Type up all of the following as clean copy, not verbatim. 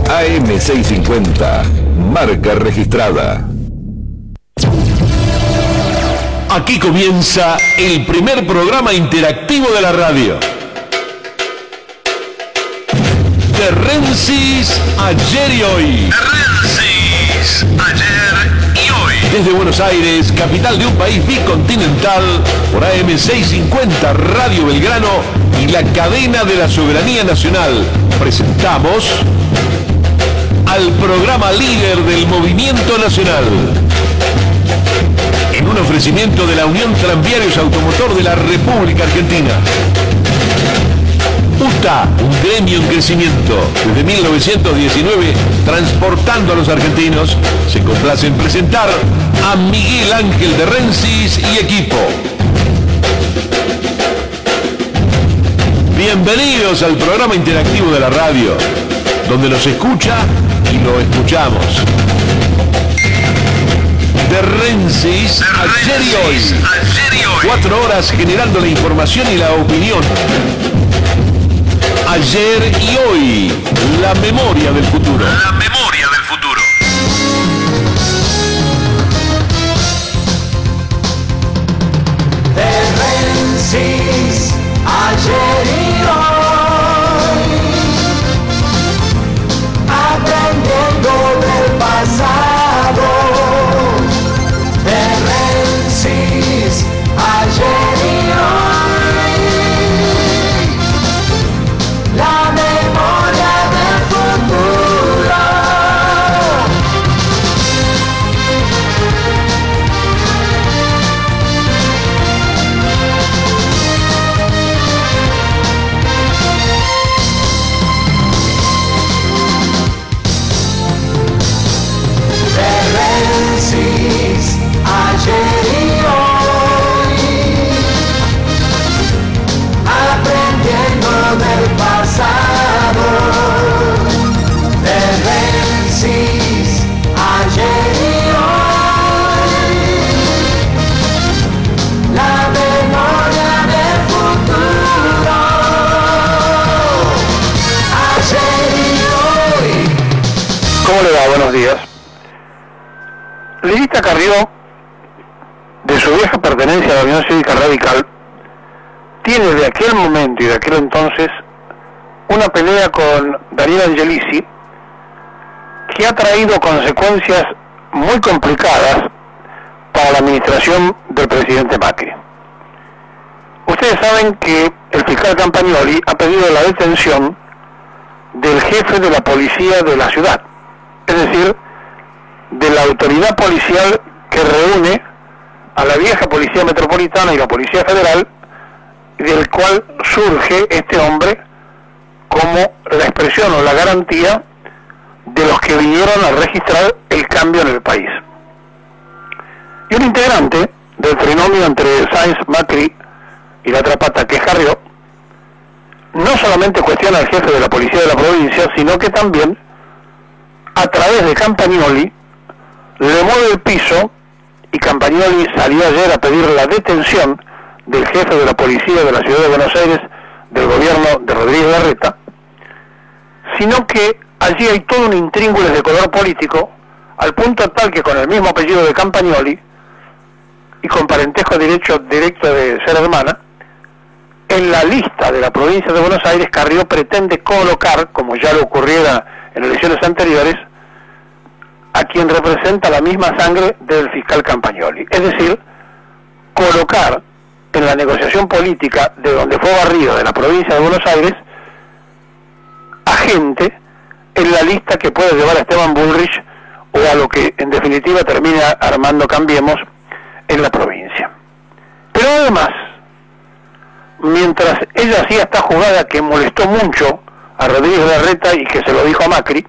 AM650, marca registrada. Aquí comienza el primer programa interactivo de la radio. De Rensis, ayer y hoy. De Rensis, ayer y hoy. Desde Buenos Aires, capital de un país bicontinental, por AM650 Radio Belgrano y la cadena de la soberanía nacional, presentamos al programa líder del movimiento nacional. En un ofrecimiento de la Unión Tranviarios Automotor de la República Argentina. UTA, un gremio en crecimiento. Desde 1919, transportando a los argentinos, se complace en presentar a Miguel Ángel de Rensis y equipo. Bienvenidos al programa interactivo de la radio, donde nos escucha y lo escuchamos. De Rensis, ayer y hoy. 4 horas generando la información y la opinión. Ayer y hoy, la memoria del futuro. La memoria del futuro. De Rensis, ayer y hoy, aprendiendo del pasado. De Rensis, ayer y hoy, la memoria del futuro. De Rensis, ayer y hoy, aprendiendo del pasado. De Rensis, ayer y hoy, la memoria del futuro. Ayer y hoy. ¿Cómo le va? Buenos días. Lilita Carrió, de su vieja pertenencia a la Unión Cívica Radical, tiene de aquel momento y de aquel entonces una pelea con Daniel Angelici que ha traído consecuencias muy complicadas para la administración del presidente Macri. Ustedes saben que el fiscal Campagnoli ha pedido la detención del jefe de la policía de la ciudad, es decir, de la autoridad policial que reúne a la vieja policía metropolitana y la policía federal, del cual surge este hombre como la expresión o la garantía de los que vinieron a registrar el cambio en el país. Y un integrante del trinomio entre Sáenz, Macri y la otra pata, que es Carrió, no solamente cuestiona al jefe de la policía de la provincia, sino que también, a través de Campagnoli, le mueve el piso, y Campagnoli salió ayer a pedir la detención del jefe de la policía de la ciudad de Buenos Aires, del gobierno de Rodríguez Larreta, sino que allí hay todo un intríngulis de color político, al punto tal que con el mismo apellido de Campagnoli, y con parentesco directo de ser hermana, en la lista de la provincia de Buenos Aires, Carrió pretende colocar, como ya le ocurriera en elecciones anteriores, a quien representa la misma sangre del fiscal Campagnoli. Es decir, colocar en la negociación política de donde fue barrido, de la provincia de Buenos Aires, a gente en la lista que puede llevar a Esteban Bullrich o a lo que en definitiva termina armando Cambiemos en la provincia. Pero además, mientras ella hacía esta jugada que molestó mucho a Rodríguez Larreta y que se lo dijo a Macri,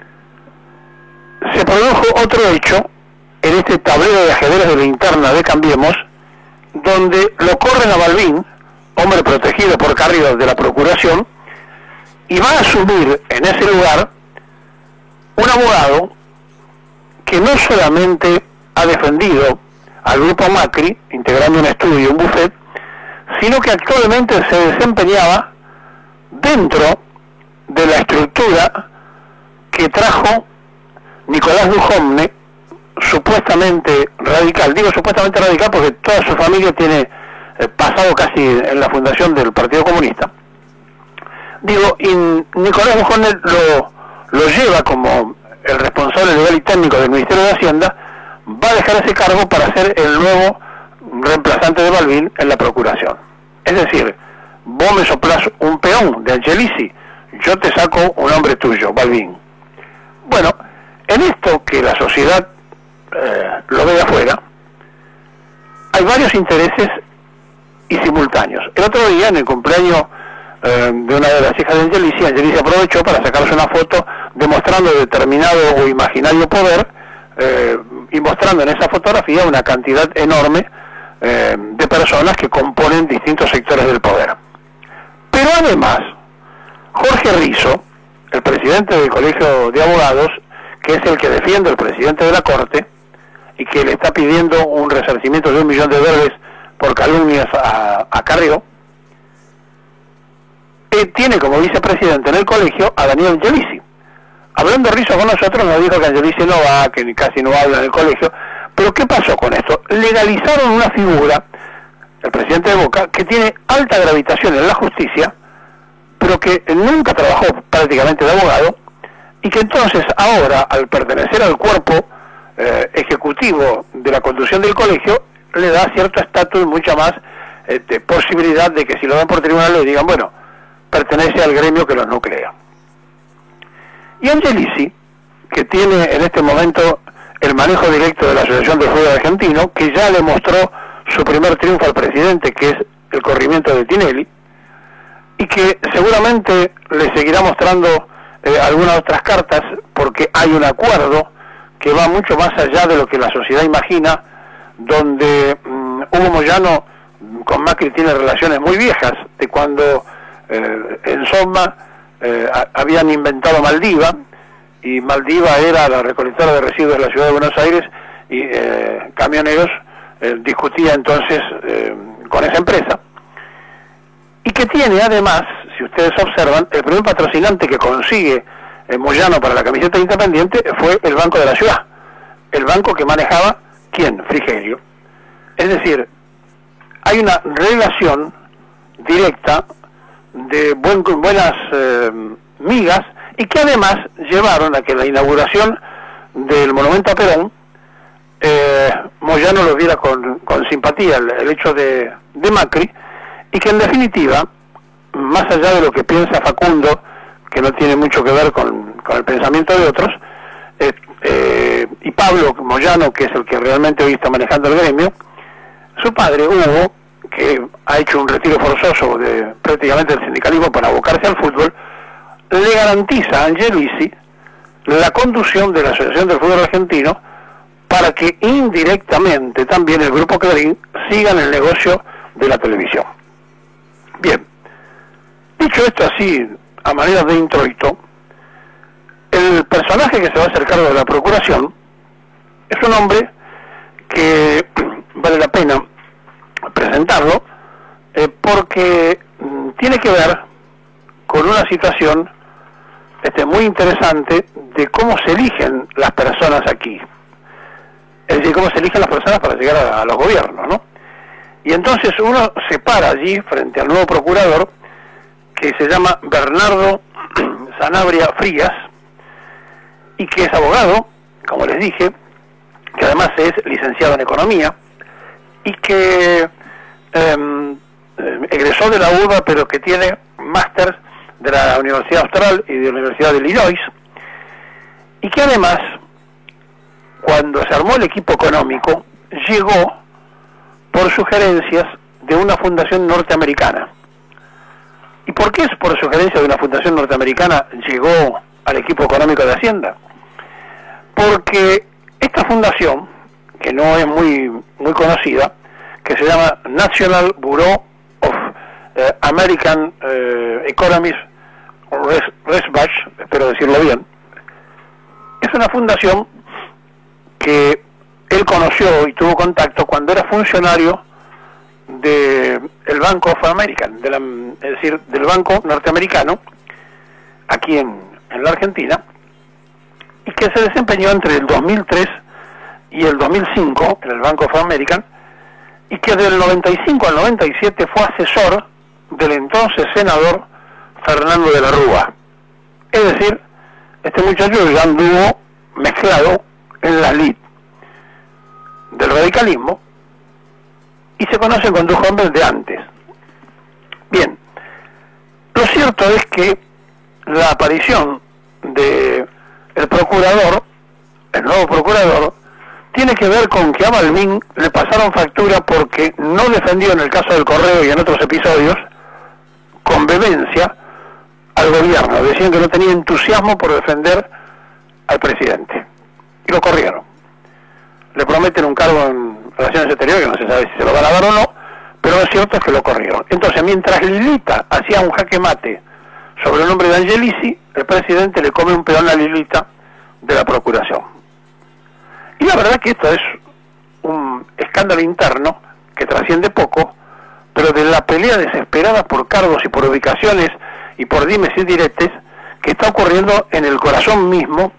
se produjo otro hecho en este tablero de ajedrez de la interna de Cambiemos, donde lo corren a Balbín, hombre protegido por Carrió de la Procuración, y va a asumir en ese lugar un abogado que no solamente ha defendido al grupo Macri, integrando un estudio, un bufet, sino que actualmente se desempeñaba dentro de la estructura que trajo Nicolás Dujovne, supuestamente radical. Digo supuestamente radical porque toda su familia tiene pasado casi en la fundación del Partido Comunista. Digo, y Nicolás Dujovne lo lleva como el responsable legal y técnico del Ministerio de Hacienda, va a dejar ese cargo para ser el nuevo reemplazante de Balbín en la Procuración. Es decir, vos me soplás un peón de Angelici, yo te saco un hombre tuyo, Balbín. Bueno, en esto que la sociedad lo ve de afuera, hay varios intereses y simultáneos. El otro día, en el cumpleaños de una de las hijas de Angelici aprovechó para sacarse una foto demostrando determinado o imaginario poder y mostrando en esa fotografía una cantidad enorme de personas que componen distintos sectores del poder. Pero además, Jorge Rizo, el presidente del Colegio de Abogados, que es el que defiende al presidente de la Corte y que le está pidiendo un resarcimiento de $1 millón por calumnias a Carrió, tiene como vicepresidente en el colegio a Daniel Angelici. Hablando Rizo con nosotros, nos dijo que Angelici no va, que casi no habla en el colegio. Pero ¿qué pasó con esto? Legalizaron una figura, el presidente de Boca, que tiene alta gravitación en la justicia, pero que nunca trabajó prácticamente de abogado, y que entonces ahora, al pertenecer al cuerpo ejecutivo de la conducción del colegio, le da cierto estatus y mucha más posibilidad de que si lo dan por tribunal le digan, bueno, pertenece al gremio que los nuclea. Y Angelici, que tiene en este momento el manejo directo de la Asociación del Fútbol Argentino, que ya le mostró su primer triunfo al presidente, que es el corrimiento de Tinelli, y que seguramente le seguirá mostrando algunas otras cartas, porque hay un acuerdo que va mucho más allá de lo que la sociedad imagina, donde Hugo Moyano con Macri tiene relaciones muy viejas, de cuando en Soma habían inventado Maldiva, y Maldiva era la recolectora de residuos de la ciudad de Buenos Aires, y Camioneros discutía entonces con esa empresa, y que tiene además, si ustedes observan, el primer patrocinante que consigue Moyano para la camiseta Independiente fue el Banco de la Ciudad, el banco que manejaba, ¿quién? Frigerio. Es decir, hay una relación directa de buenas migas, y que además llevaron a que la inauguración del monumento a Perón, Moyano lo viera con simpatía el hecho de Macri, y que en definitiva, más allá de lo que piensa Facundo, que no tiene mucho que ver con el pensamiento de otros, y Pablo Moyano, que es el que realmente hoy está manejando el gremio, su padre Hugo, que ha hecho un retiro forzoso de prácticamente del sindicalismo para abocarse al fútbol, le garantiza a Angelici la conducción de la Asociación del Fútbol Argentino para que indirectamente también el Grupo Clarín siga en el negocio de la televisión. Bien, dicho esto así, a manera de introito, el personaje que se va a hacer cargo de la Procuración es un hombre que vale la pena presentarlo, porque tiene que ver con una situación muy interesante de cómo se eligen las personas aquí, es decir, cómo se eligen las personas para llegar a los gobiernos, ¿no? Y entonces uno se para allí frente al nuevo procurador, que se llama Bernardo Sanabria Frías, y que es abogado, como les dije, que además es licenciado en Economía, y que egresó de la UBA, pero que tiene máster de la Universidad Austral y de la Universidad de Illinois, y que además, cuando se armó el equipo económico, llegó por sugerencias de una fundación norteamericana. ¿Y por qué es por sugerencia de una fundación norteamericana llegó al equipo económico de Hacienda? Porque esta fundación, que no es muy conocida, que se llama National Bureau of American Economics Research, espero decirlo bien, es una fundación que él conoció y tuvo contacto cuando era funcionario del Bank of American, es decir, del Banco Norteamericano, aquí en la Argentina, que se desempeñó entre el 2003 y el 2005 en el Bank of America, y que del 95 al 97 fue asesor del entonces senador Fernando de la Rúa. Es decir, este muchacho ya anduvo mezclado en la lid del radicalismo y se conocen con dos hombres de antes. Bien, lo cierto es que la aparición de el procurador, el nuevo procurador, tiene que ver con que a Balbín le pasaron factura porque no defendió en el caso del Correo y en otros episodios con vehemencia al gobierno. Decían que no tenía entusiasmo por defender al presidente y lo corrieron. Le prometen un cargo en Relaciones Exteriores que no se sabe si se lo van a dar o no, pero lo cierto es que lo corrieron. Entonces, mientras Lilita hacía un jaque mate sobre el nombre de Angelici, el presidente le come un peón a Lilita de la procuración. Y la verdad que esto es un escándalo interno que trasciende poco, pero de la pelea desesperada por cargos y por ubicaciones y por dimes y diretes que está ocurriendo en el corazón mismo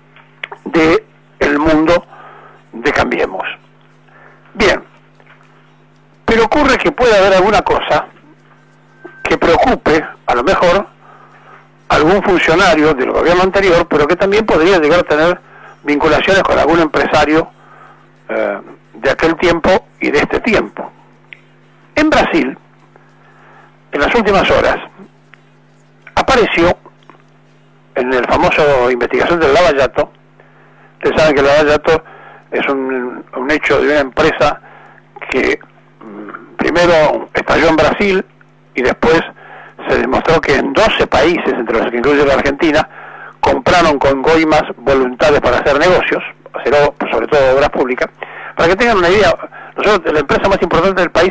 del mundo de Cambiemos. Bien, pero ocurre que puede haber alguna cosa que preocupe, a lo mejor, a algún funcionario del gobierno anterior, pero que también podría llegar a tener vinculaciones con algún empresario de aquel tiempo y de este tiempo. En Brasil, en las últimas horas, apareció en el famoso investigación del Lava Jato. Ustedes saben que el Lava Jato es un hecho de una empresa que primero estalló en Brasil y después se demostró que en 12 países, entre los que incluye la Argentina, compraron con coimas voluntades para hacer negocios, sobre todo obras públicas. Para que tengan una idea, nosotros, la empresa más importante del país